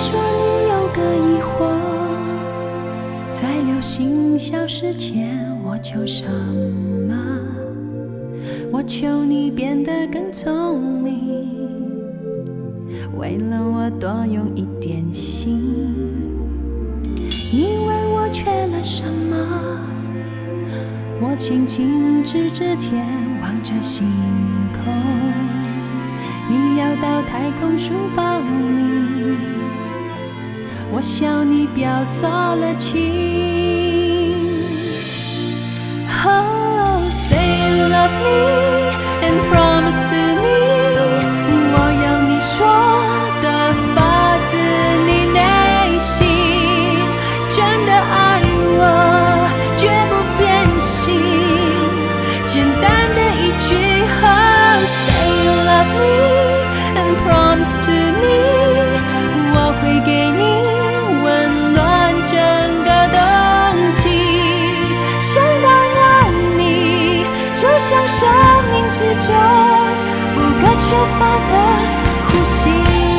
说你有个疑惑，在流星消失前，我求什么？我求你变得更聪明，为了我多用一点心。你问我缺了什么，我轻轻指着天，望着星空。你要到太空书报名，我笑你表错了情。Oh, say you love me and promise to me， 我要你说的发自你内心，真的爱我绝不变心，简单的一句 Oh, say you love me and promise to me， 我会给你温暖整个冬季，想到爱你就像生命之中不可缺乏的呼吸。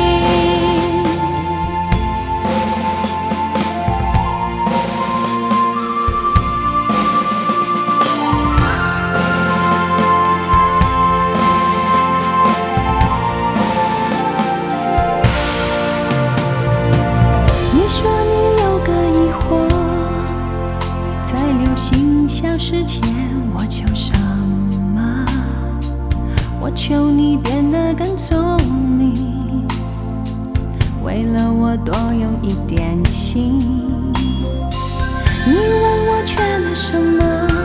你说你有个疑惑，在流星消失前，我求什么？我求你变得更聪明，为了我多用一点心。你问我缺了什么，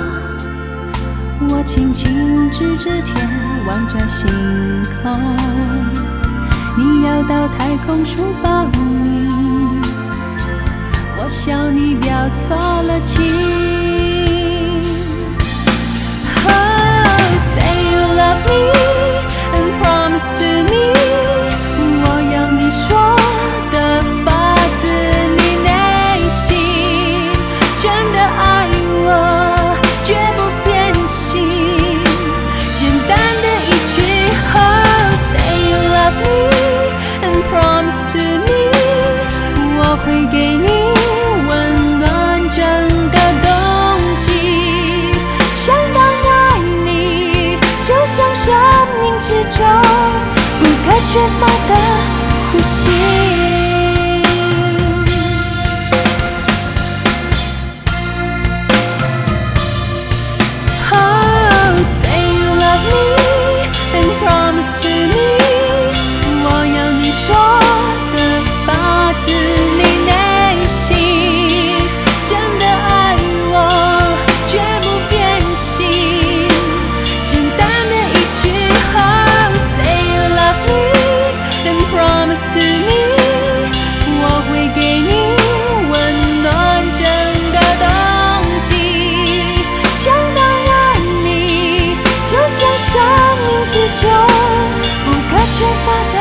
我轻轻指着天，望着星空。你要到太空书报名，我笑你表错了情。Oh, say you love me and promise to me， 我要你说的发自你内心，真的爱我绝不变心，简单的一句 Oh, say you love me and promise to me， 我会给你温暖整个冬季，想到爱你就像生命之中不可缺乏的呼吸。Oh, say you love me and promise to me， 我要你说的发自你内心，真的爱我绝不变心，简单的一句 Oh, say you love me and promise to me， 我会给你温暖整个冬季，想到爱你就像生命之中不可缺乏的